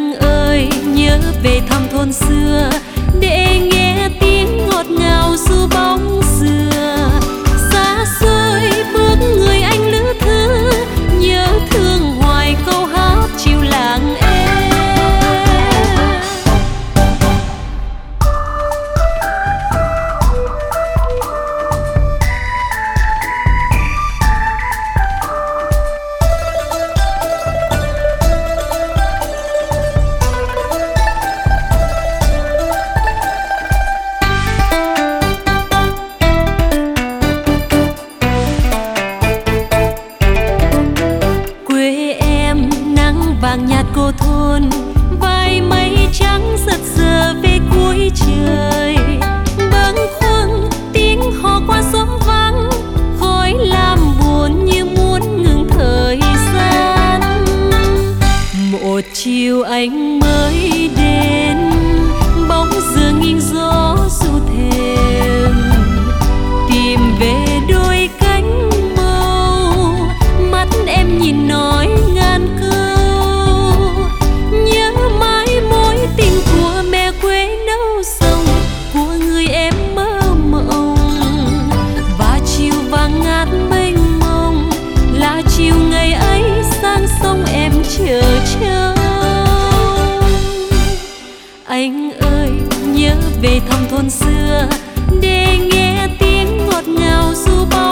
Anh ơi nhớ về thăm thôn xưa để nghe tiếng ngọt ngào ru bóng xưa. Xa xôi bước người anh lữ thứ, nhớ thương hoài câu hát chiều làng em. Vàng nhạt cô thôn, vai mây trắng giật giờ về cuối trời. Bâng khuâng tiếng hò qua xóm vắng, khói làm buồn như muốn ngừng thời gian. Một chiều anh mới đến, bóng dường nghiêng gió du thềm, tìm về đôi cánh màu. Mắt em nhìn nói ngàn câu, của người em mơ mộng. Và chiều vàng ngát mênh mông là chiều ngày ấy sang sông em chờ trông. Anh ơi nhớ về thăm thôn xưa để nghe tiếng ngọt ngào ru bóng.